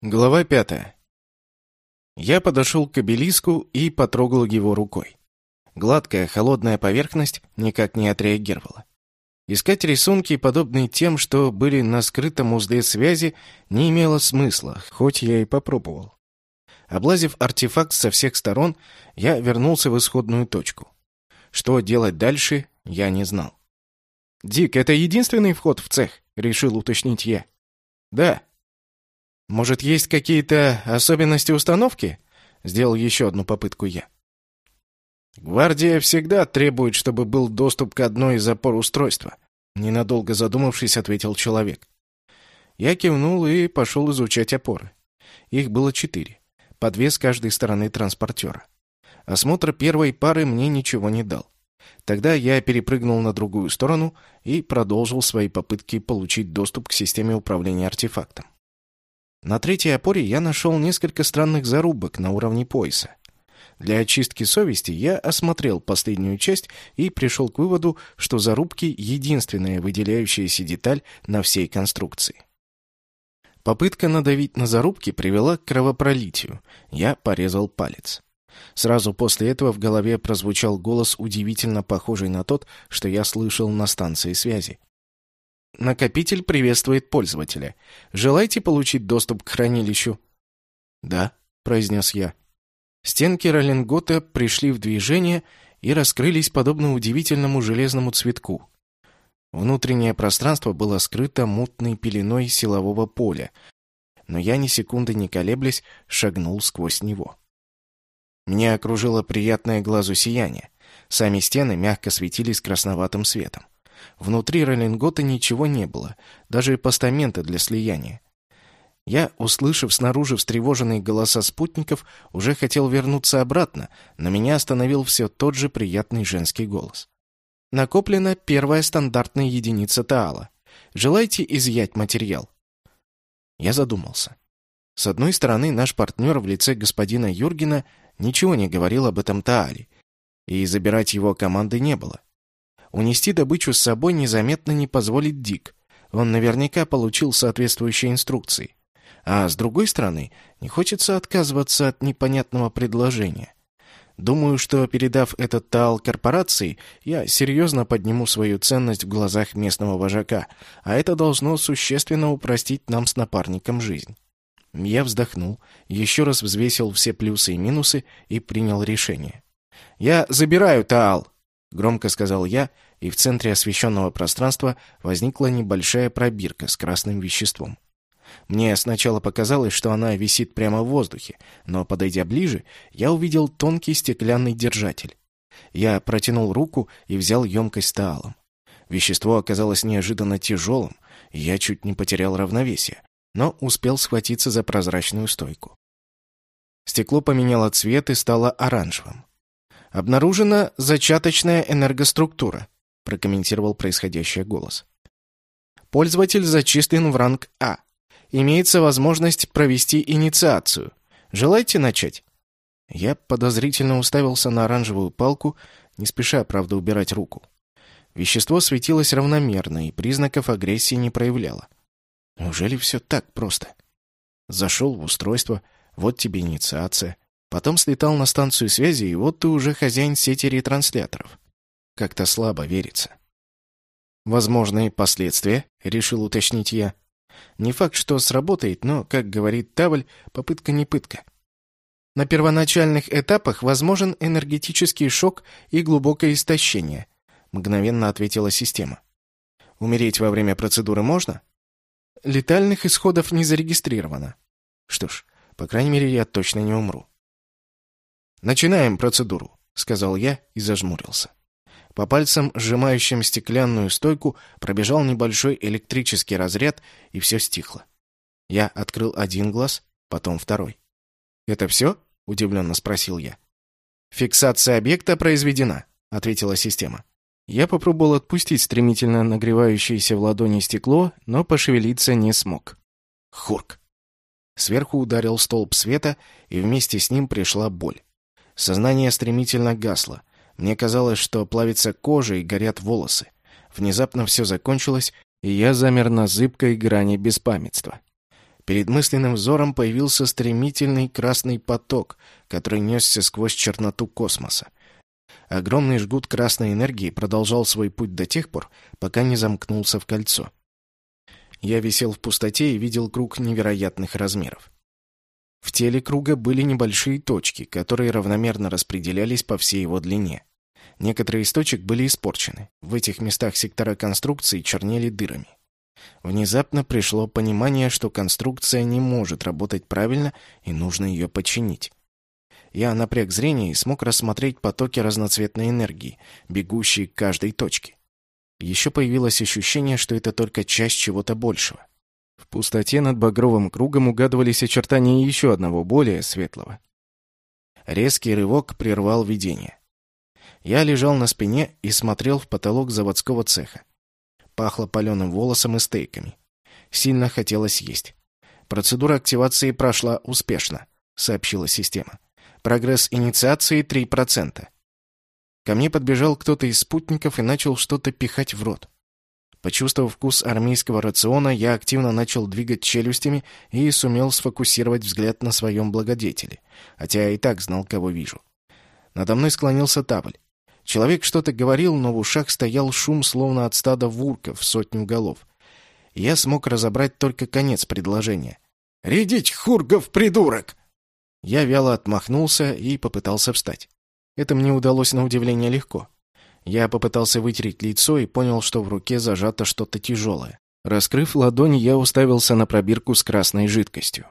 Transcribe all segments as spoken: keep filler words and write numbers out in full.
Глава пятая. Я подошел к обелиску и потрогал его рукой. Гладкая, холодная поверхность никак не отреагировала. Искать рисунки, подобные тем, что были на скрытом узле связи, не имело смысла, хоть я и попробовал. Облазив артефакт со всех сторон, я вернулся в исходную точку. Что делать дальше, я не знал. «Дик, это единственный вход в цех?» — решил уточнить я. «Да». «Может, есть какие-то особенности установки?» — сделал еще одну попытку я. «Гвардия всегда требует, чтобы был доступ к одной из опор устройства», — ненадолго задумавшись, ответил человек. Я кивнул и пошел изучать опоры. Их было четыре, по две с каждой стороны транспортера. Осмотр первой пары мне ничего не дал. Тогда я перепрыгнул на другую сторону и продолжил свои попытки получить доступ к системе управления артефактом. На третьей опоре я нашел несколько странных зарубок на уровне пояса. Для очистки совести я осмотрел последнюю часть и пришел к выводу, что зарубки — единственная выделяющаяся деталь на всей конструкции. Попытка надавить на зарубки привела к кровопролитию. Я порезал палец. Сразу после этого в голове прозвучал голос, удивительно похожий на тот, что я слышал на станции связи. Накопитель приветствует пользователя. Желаете получить доступ к хранилищу? Да, произнес я. Стенки роллингота пришли в движение и раскрылись подобно удивительному железному цветку. Внутреннее пространство было скрыто мутной пеленой силового поля, но я ни секунды не колеблясь шагнул сквозь него. Меня окружило приятное глазу сияние. Сами стены мягко светились красноватым светом. Внутри роллингота ничего не было, даже постамента для слияния. Я, услышав снаружи встревоженные голоса спутников, уже хотел вернуться обратно, но меня остановил все тот же приятный женский голос. Накоплена первая стандартная единица Таала. Желаете изъять материал? Я задумался. С одной стороны, наш партнер в лице господина Юргена ничего не говорил об этом Таале, и забирать его команды не было. Унести добычу с собой незаметно не позволит Дик. Он наверняка получил соответствующие инструкции. А с другой стороны, не хочется отказываться от непонятного предложения. Думаю, что, передав этот Таал корпорации, я серьезно подниму свою ценность в глазах местного вожака, а это должно существенно упростить нам с напарником жизнь. Я вздохнул, еще раз взвесил все плюсы и минусы и принял решение. «Я забираю Таал!» — громко сказал я, и в центре освещенного пространства возникла небольшая пробирка с красным веществом. Мне сначала показалось, что она висит прямо в воздухе, но, подойдя ближе, я увидел тонкий стеклянный держатель. Я протянул руку и взял емкость с Таалом. Вещество оказалось неожиданно тяжелым, и я чуть не потерял равновесие, но успел схватиться за прозрачную стойку. Стекло поменяло цвет и стало оранжевым. «Обнаружена зачаточная энергоструктура», — прокомментировал происходящее голос. «Пользователь зачислен в ранг А. Имеется возможность провести инициацию. Желаете начать?» Я подозрительно уставился на оранжевую палку, не спеша, правда, убирать руку. Вещество светилось равномерно и признаков агрессии не проявляло. Неужели все так просто? Зашел в устройство, вот тебе инициация. Потом слетал на станцию связи, и вот ты уже хозяин сети ретрансляторов. Как-то слабо верится. Возможные последствия, решил уточнить я. Не факт, что сработает, но, как говорит Тавль, попытка не пытка. На первоначальных этапах возможен энергетический шок и глубокое истощение, мгновенно ответила система. Умереть во время процедуры можно? Летальных исходов не зарегистрировано. Что ж, по крайней мере, я точно не умру. «Начинаем процедуру», — сказал я и зажмурился. По пальцам, сжимающим стеклянную стойку, пробежал небольшой электрический разряд, и все стихло. Я открыл один глаз, потом второй. «Это все?» — удивленно спросил я. «Фиксация объекта произведена», — ответила система. Я попробовал отпустить стремительно нагревающееся в ладони стекло, но пошевелиться не смог. Хурк! Сверху ударил столб света, и вместе с ним пришла боль. Сознание стремительно гасло. Мне казалось, что плавится кожа и горят волосы. Внезапно все закончилось, и я замер на зыбкой грани беспамятства. Перед мысленным взором появился стремительный красный поток, который несся сквозь черноту космоса. Огромный жгут красной энергии продолжал свой путь до тех пор, пока не замкнулся в кольцо. Я висел в пустоте и видел круг невероятных размеров. В теле круга были небольшие точки, которые равномерно распределялись по всей его длине. Некоторые из точек были испорчены. В этих местах сектора конструкции чернели дырами. Внезапно пришло понимание, что конструкция не может работать правильно и нужно ее починить. Я напряг зрение и смог рассмотреть потоки разноцветной энергии, бегущие к каждой точке. Еще появилось ощущение, что это только часть чего-то большего. В пустоте над багровым кругом угадывались очертания еще одного, более светлого. Резкий рывок прервал видение. Я лежал на спине и смотрел в потолок заводского цеха. Пахло паленым волосом и стейками. Сильно хотелось есть. Процедура активации прошла успешно, сообщила система. Прогресс инициации три процента. Ко мне подбежал кто-то из спутников и начал что-то пихать в рот. Почувствовав вкус армейского рациона, я активно начал двигать челюстями и сумел сфокусировать взгляд на своем благодетеле, хотя я и так знал, кого вижу. Надо мной склонился Тавль. Человек что-то говорил, но в ушах стоял шум, словно от стада вурков в сотню голов. Я смог разобрать только конец предложения. «Рядить хургов, придурок!» Я вяло отмахнулся и попытался встать. Это мне удалось на удивление легко. Я попытался вытереть лицо и понял, что в руке зажато что-то тяжелое. Раскрыв ладонь, я уставился на пробирку с красной жидкостью.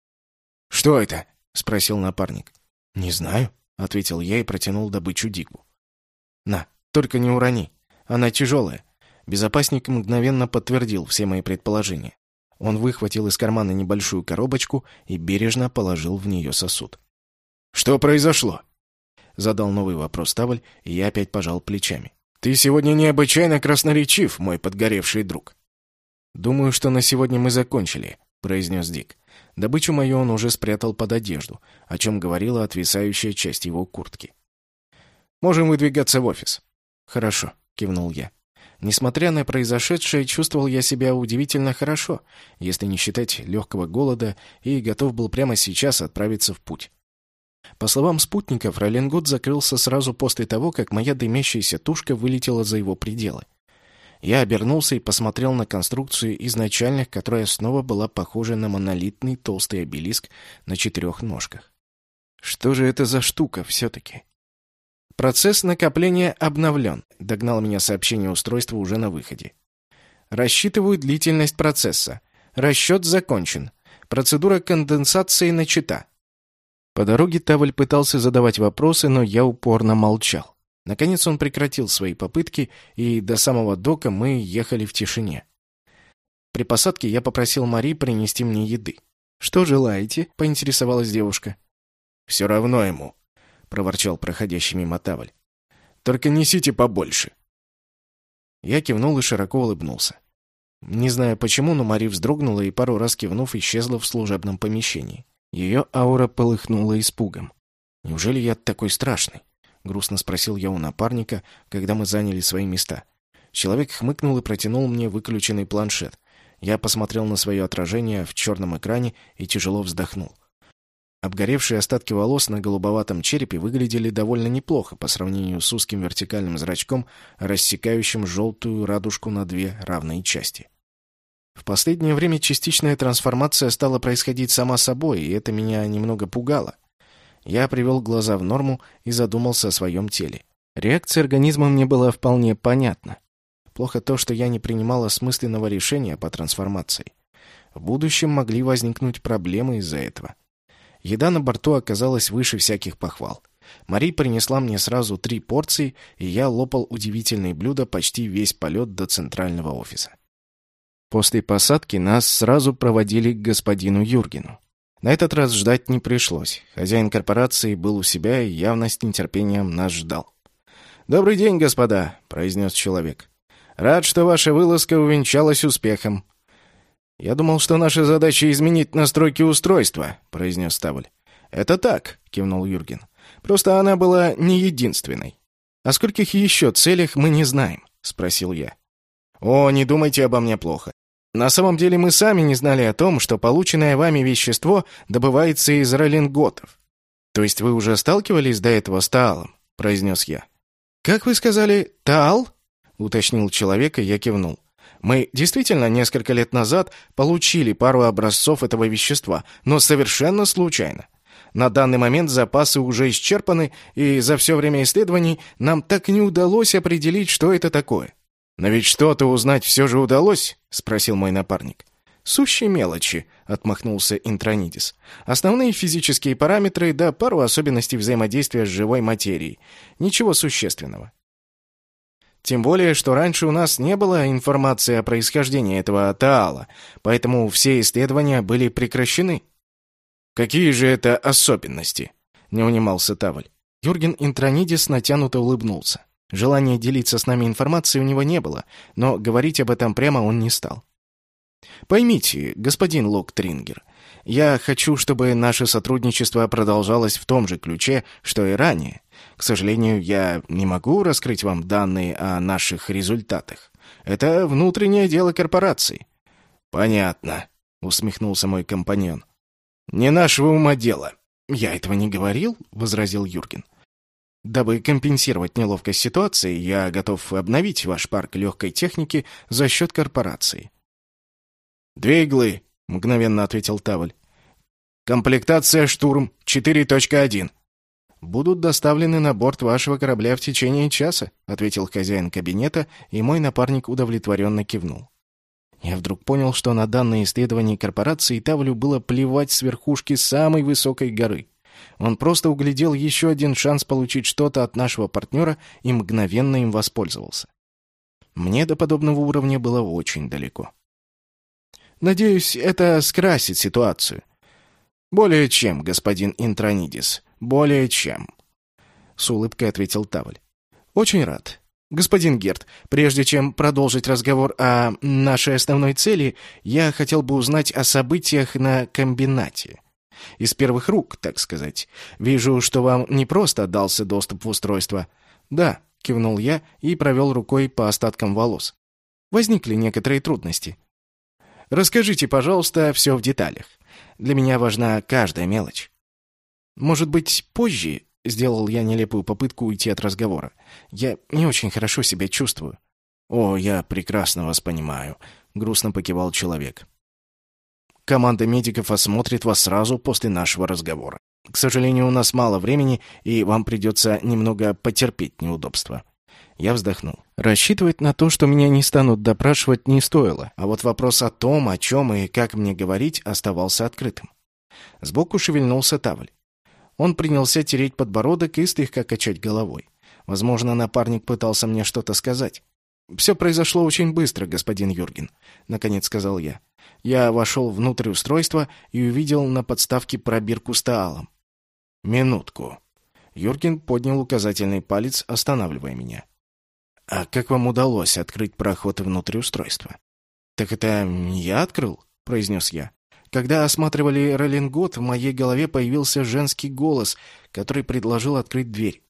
«Что это?» — спросил напарник. «Не знаю», — ответил я и протянул добычу Дику. «На, только не урони. Она тяжелая». Безопасник мгновенно подтвердил все мои предположения. Он выхватил из кармана небольшую коробочку и бережно положил в нее сосуд. «Что произошло?» Задал новый вопрос Тавль, и я опять пожал плечами. «Ты сегодня необычайно красноречив, мой подгоревший друг». «Думаю, что на сегодня мы закончили», — произнес Дик. Добычу мою он уже спрятал под одежду, о чем говорила отвисающая часть его куртки. «Можем выдвигаться в офис». «Хорошо», — кивнул я. Несмотря на произошедшее, чувствовал я себя удивительно хорошо, если не считать легкого голода, и готов был прямо сейчас отправиться в путь. По словам спутников, Роллингуд закрылся сразу после того, как моя дымящаяся тушка вылетела за его пределы. Я обернулся и посмотрел на конструкцию изначальных, которая снова была похожа на монолитный толстый обелиск на четырех ножках. Что же это за штука все-таки? «Процесс накопления обновлен», — догнал меня сообщение устройства уже на выходе. «Рассчитываю длительность процесса. Расчет закончен. Процедура конденсации начата». По дороге Тавль пытался задавать вопросы, но я упорно молчал. Наконец он прекратил свои попытки, и до самого дока мы ехали в тишине. При посадке я попросил Мари принести мне еды. «Что желаете?» — поинтересовалась девушка. «Все равно ему», — проворчал проходящий мимо Тавль. «Только несите побольше». Я кивнул и широко улыбнулся. Не знаю почему, но Мари вздрогнула и, пару раз кивнув, исчезла в служебном помещении. Ее аура полыхнула испугом. «Неужели я такой страшный?» — грустно спросил я у напарника, когда мы заняли свои места. Человек хмыкнул и протянул мне выключенный планшет. Я посмотрел на свое отражение в черном экране и тяжело вздохнул. Обгоревшие остатки волос на голубоватом черепе выглядели довольно неплохо по сравнению с узким вертикальным зрачком, рассекающим желтую радужку на две равные части. В последнее время частичная трансформация стала происходить сама собой, и это меня немного пугало. Я привел глаза в норму и задумался о своем теле. Реакция организма мне была вполне понятна. Плохо то, что я не принимал осмысленного решения по трансформации. В будущем могли возникнуть проблемы из-за этого. Еда на борту оказалась выше всяких похвал. Мари принесла мне сразу три порции, и я лопал удивительные блюда почти весь полет до центрального офиса. После посадки нас сразу проводили к господину Юргену. На этот раз ждать не пришлось. Хозяин корпорации был у себя и явно с нетерпением нас ждал. «Добрый день, господа», — произнес человек. «Рад, что ваша вылазка увенчалась успехом». «Я думал, что наша задача — изменить настройки устройства», — произнес Тавль. «Это так», — кивнул Юрген. «Просто она была не единственной». «О скольких еще целях мы не знаем?» — спросил я. «О, не думайте обо мне плохо. На самом деле мы сами не знали о том, что полученное вами вещество добывается из ролинготов. То есть вы уже сталкивались до этого с таалом, произнес я. Как вы сказали, таал? Уточнил человек, и я кивнул. Мы действительно несколько лет назад получили пару образцов этого вещества, но совершенно случайно. На данный момент запасы уже исчерпаны, и за все время исследований нам так и не удалось определить, что это такое. «Но ведь что-то узнать все же удалось?» — спросил мой напарник. «Сущие мелочи», — отмахнулся Интронидис. «Основные физические параметры, да пару особенностей взаимодействия с живой материей. Ничего существенного. Тем более, что раньше у нас не было информации о происхождении этого таала, поэтому все исследования были прекращены». «Какие же это особенности?» — не унимался Тавль. Юрген Интронидис натянуто улыбнулся. Желания делиться с нами информацией у него не было, но говорить об этом прямо он не стал. «Поймите, господин Локтрингер, я хочу, чтобы наше сотрудничество продолжалось в том же ключе, что и ранее. К сожалению, я не могу раскрыть вам данные о наших результатах. Это внутреннее дело корпорации». «Понятно», — усмехнулся мой компаньон. «Не нашего ума дело». «Я этого не говорил», — возразил Юрген. «Дабы компенсировать неловкость ситуации, я готов обновить ваш парк легкой техники за счет корпорации». «Две иглы», — мгновенно ответил Тавль. «Комплектация «Штурм» четыре точка один». «Будут доставлены на борт вашего корабля в течение часа», — ответил хозяин кабинета, и мой напарник удовлетворенно кивнул. Я вдруг понял, что на данное исследование корпорации Тавлю было плевать с верхушки самой высокой горы. Он просто углядел еще один шанс получить что-то от нашего партнера и мгновенно им воспользовался. Мне до подобного уровня было очень далеко. «Надеюсь, это скрасит ситуацию». «Более чем, господин Интронидис, более чем», — с улыбкой ответил Тавль. «Очень рад. Господин Герт, прежде чем продолжить разговор о нашей основной цели, я хотел бы узнать о событиях на комбинате. Из первых рук, так сказать. Вижу, что вам не просто отдался доступ в устройство». «Да», — кивнул я и провел рукой по остаткам волос. «Возникли некоторые трудности». «Расскажите, пожалуйста, все в деталях. Для меня важна каждая мелочь». «Может быть, позже?» — сделал я нелепую попытку уйти от разговора. «Я не очень хорошо себя чувствую». «О, я прекрасно вас понимаю», — грустно покивал человек. «Команда медиков осмотрит вас сразу после нашего разговора. К сожалению, у нас мало времени, и вам придется немного потерпеть неудобства». Я вздохнул. Рассчитывать на то, что меня не станут допрашивать, не стоило, а вот вопрос о том, о чем и как мне говорить, оставался открытым. Сбоку шевельнулся Тавль. Он принялся тереть подбородок и слегка качать головой. Возможно, напарник пытался мне что-то сказать. «Все произошло очень быстро, господин Юрген», — наконец сказал я. Я вошел внутрь устройства и увидел на подставке пробирку с таалом. «Минутку». Юрген поднял указательный палец, останавливая меня. «А как вам удалось открыть проход внутрь устройства?» «Так это не я открыл», — произнес я. «Когда осматривали ролингот, в моей голове появился женский голос, который предложил открыть дверь.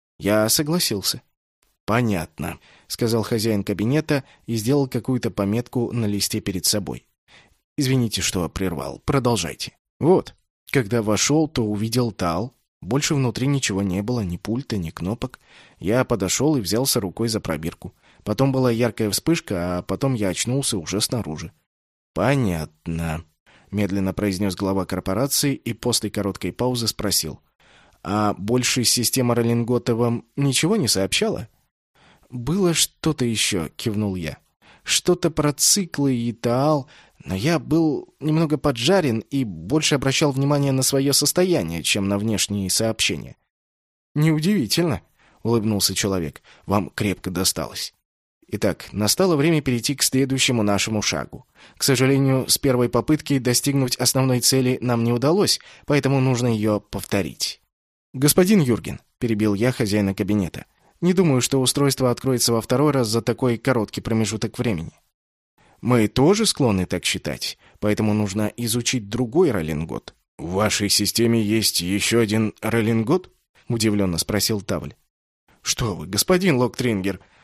Я согласился». «Понятно», — сказал хозяин кабинета и сделал какую-то пометку на листе перед собой. «Извините, что прервал. Продолжайте». «Вот, когда вошел, то увидел таал. Больше внутри ничего не было, ни пульта, ни кнопок. Я подошел и взялся рукой за пробирку. Потом была яркая вспышка, а потом я очнулся уже снаружи». «Понятно», — медленно произнес глава корпорации и после короткой паузы спросил. «А больше система ролингота вам ничего не сообщала?» «Было что-то еще», — кивнул я. «Что-то про циклы и таал, но я был немного поджарен и больше обращал внимание на свое состояние, чем на внешние сообщения». «Неудивительно», — улыбнулся человек. «Вам крепко досталось». Итак, настало время перейти к следующему нашему шагу. К сожалению, с первой попытки достигнуть основной цели нам не удалось, поэтому нужно ее повторить. «Господин Юрген», — перебил я хозяина кабинета, — «не думаю, что устройство откроется во второй раз за такой короткий промежуток времени». «Мы тоже склонны так считать, поэтому нужно изучить другой ролингот». «В вашей системе есть еще один ролингот?» — удивленно спросил Тавль. «Что вы, господин Локтрингер!»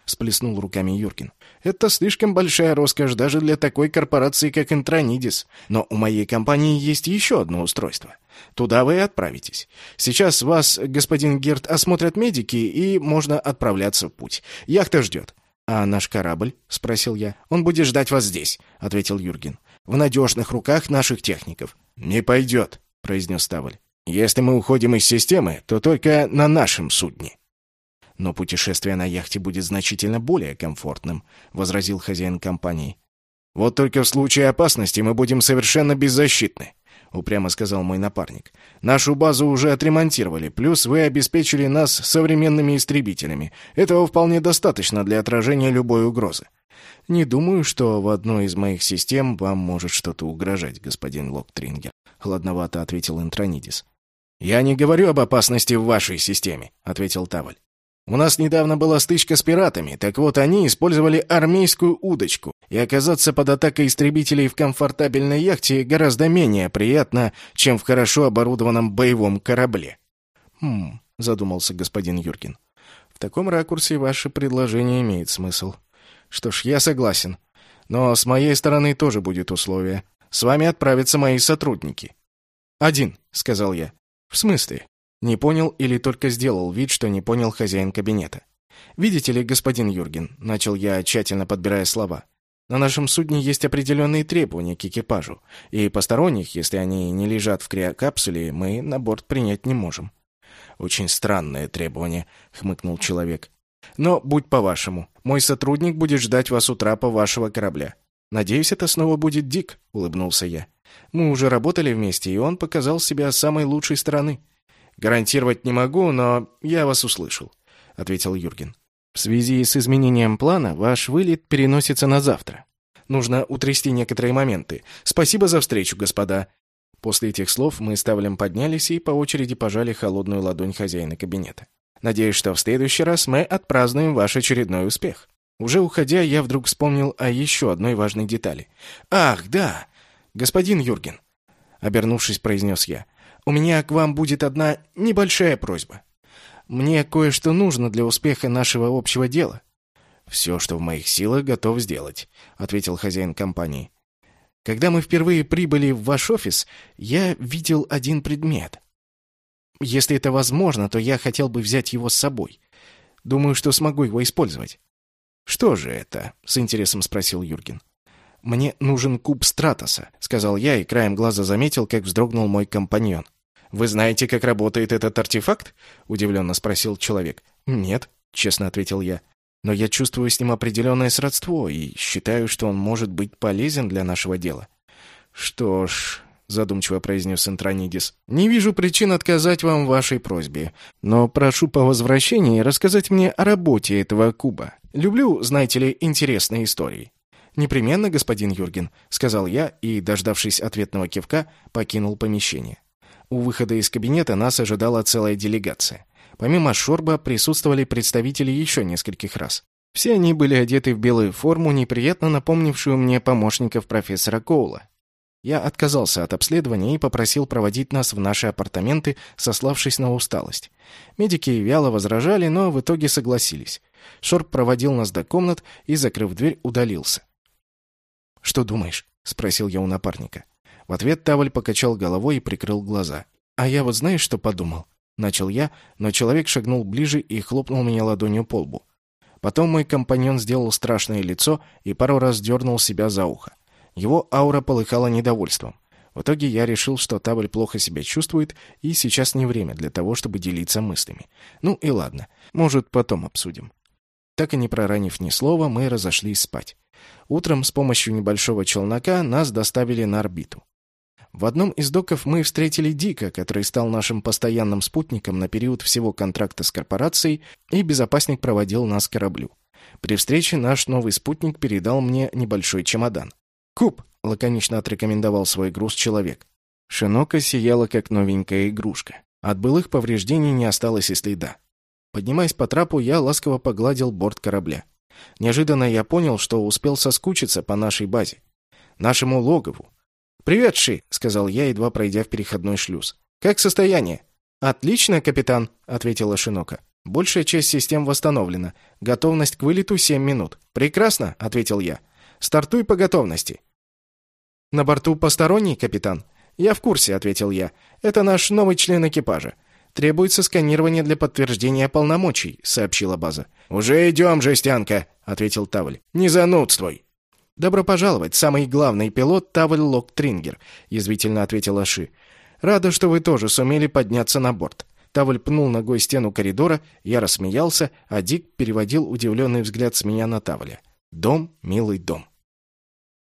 — всплеснул руками Юрген. «Это слишком большая роскошь даже для такой корпорации, как Интронидис. Но у моей компании есть еще одно устройство. Туда вы и отправитесь. Сейчас вас, господин Герт, осмотрят медики, и можно отправляться в путь. Яхта ждет». «А наш корабль?» — спросил я. «Он будет ждать вас здесь», — ответил Юрген. «В надежных руках наших техников». «Не пойдет», — произнес Таваль. «Если мы уходим из системы, то только на нашем судне». «Но путешествие на яхте будет значительно более комфортным», — возразил хозяин компании. «Вот только в случае опасности мы будем совершенно беззащитны», — упрямо сказал мой напарник. «Нашу базу уже отремонтировали, плюс вы обеспечили нас современными истребителями. Этого вполне достаточно для отражения любой угрозы». «Не думаю, что в одной из моих систем вам может что-то угрожать, господин Локтрингер», — хладновато ответил Интронидис. «Я не говорю об опасности в вашей системе», — ответил Таваль. «У нас недавно была стычка с пиратами, так вот они использовали армейскую удочку, и оказаться под атакой истребителей в комфортабельной яхте гораздо менее приятно, чем в хорошо оборудованном боевом корабле». «Хм», — задумался господин Юрген. «В таком ракурсе ваше предложение имеет смысл. Что ж, я согласен. Но с моей стороны тоже будет условие. С вами отправятся мои сотрудники». «Один», — сказал я. «В смысле?» Не понял или только сделал вид, что не понял хозяин кабинета. «Видите ли, господин Юрген», — начал я, тщательно подбирая слова, «на нашем судне есть определенные требования к экипажу, и посторонних, если они не лежат в криокапсуле, мы на борт принять не можем». «Очень странное требование», — хмыкнул человек. «Но будь по-вашему, мой сотрудник будет ждать вас у трапа вашего корабля. Надеюсь, это снова будет Дик», — улыбнулся я. «Мы уже работали вместе, и он показал себя с самой лучшей стороны». «Гарантировать не могу, но я вас услышал», — ответил Юрген. «В связи с изменением плана ваш вылет переносится на завтра. Нужно утрясти некоторые моменты. Спасибо за встречу, господа». После этих слов мы с Тавлем поднялись и по очереди пожали холодную ладонь хозяина кабинета. «Надеюсь, что в следующий раз мы отпразднуем ваш очередной успех». Уже уходя, я вдруг вспомнил о еще одной важной детали. «Ах, да! Господин Юрген!» — обернувшись, произнес я. «У меня к вам будет одна небольшая просьба. Мне кое-что нужно для успеха нашего общего дела». «Все, что в моих силах, готов сделать», — ответил хозяин компании. «Когда мы впервые прибыли в ваш офис, я видел один предмет. Если это возможно, то я хотел бы взять его с собой. Думаю, что смогу его использовать». «Что же это?» — с интересом спросил Юрген. «Мне нужен куб Стратоса», — сказал я, и краем глаза заметил, как вздрогнул мой компаньон. «Вы знаете, как работает этот артефакт?» — удивленно спросил человек. «Нет», — честно ответил я. «Но я чувствую с ним определенное сродство и считаю, что он может быть полезен для нашего дела». «Что ж», — задумчиво произнес Интронидис, — «не вижу причин отказать вам в вашей просьбе. Но прошу по возвращении рассказать мне о работе этого куба. Люблю, знаете ли, интересные истории». «Непременно, господин Юрген», — сказал я и, дождавшись ответного кивка, покинул помещение. У выхода из кабинета нас ожидала целая делегация. Помимо Шорба присутствовали представители еще нескольких рас. Все они были одеты в белую форму, неприятно напомнившую мне помощников профессора Коула. Я отказался от обследования и попросил проводить нас в наши апартаменты, сославшись на усталость. Медики вяло возражали, но в итоге согласились. Шорб проводил нас до комнат и, закрыв дверь, удалился. «Что думаешь?» — спросил я у напарника. В ответ Таваль покачал головой и прикрыл глаза. «А я вот знаешь, что подумал?» — начал я, но человек шагнул ближе и хлопнул меня ладонью по лбу. Потом мой компаньон сделал страшное лицо и пару раз дернул себя за ухо. Его аура полыхала недовольством. В итоге я решил, что Таваль плохо себя чувствует, и сейчас не время для того, чтобы делиться мыслями. Ну и ладно, может, потом обсудим. Так и не проронив ни слова, мы разошлись спать. Утром с помощью небольшого челнока нас доставили на орбиту. В одном из доков мы встретили Дика, который стал нашим постоянным спутником на период всего контракта с корпорацией, и безопасник проводил нас к кораблю. При встрече наш новый спутник передал мне небольшой чемодан. «Куб!» — лаконично отрекомендовал свой груз человек. Шинока сияла, как новенькая игрушка. От былых повреждений не осталось и следа. Поднимаясь по трапу, я ласково погладил борт корабля. Неожиданно я понял, что успел соскучиться по нашей базе. Нашему логову. «Привет, Ши!» — сказал я, едва пройдя в переходной шлюз. «Как состояние?» «Отлично, капитан!» — ответила Шинока. Большая часть систем восстановлена. Готовность к вылету семь минут. Прекрасно, ответил я. Стартуй по готовности. На борту посторонний, капитан? Я в курсе, ответил я. Это наш новый член экипажа. Требуется сканирование для подтверждения полномочий, сообщила база. Уже идем, жестянка, ответил Тавль. Не занудствуй. Добро пожаловать, самый главный пилот Тавль Локтрингер, язвительно ответила Ши. Рада, что вы тоже сумели подняться на борт. Тавль пнул ногой стену коридора, я рассмеялся, а Дик переводил удивленный взгляд с меня на Тавля. Дом, милый дом.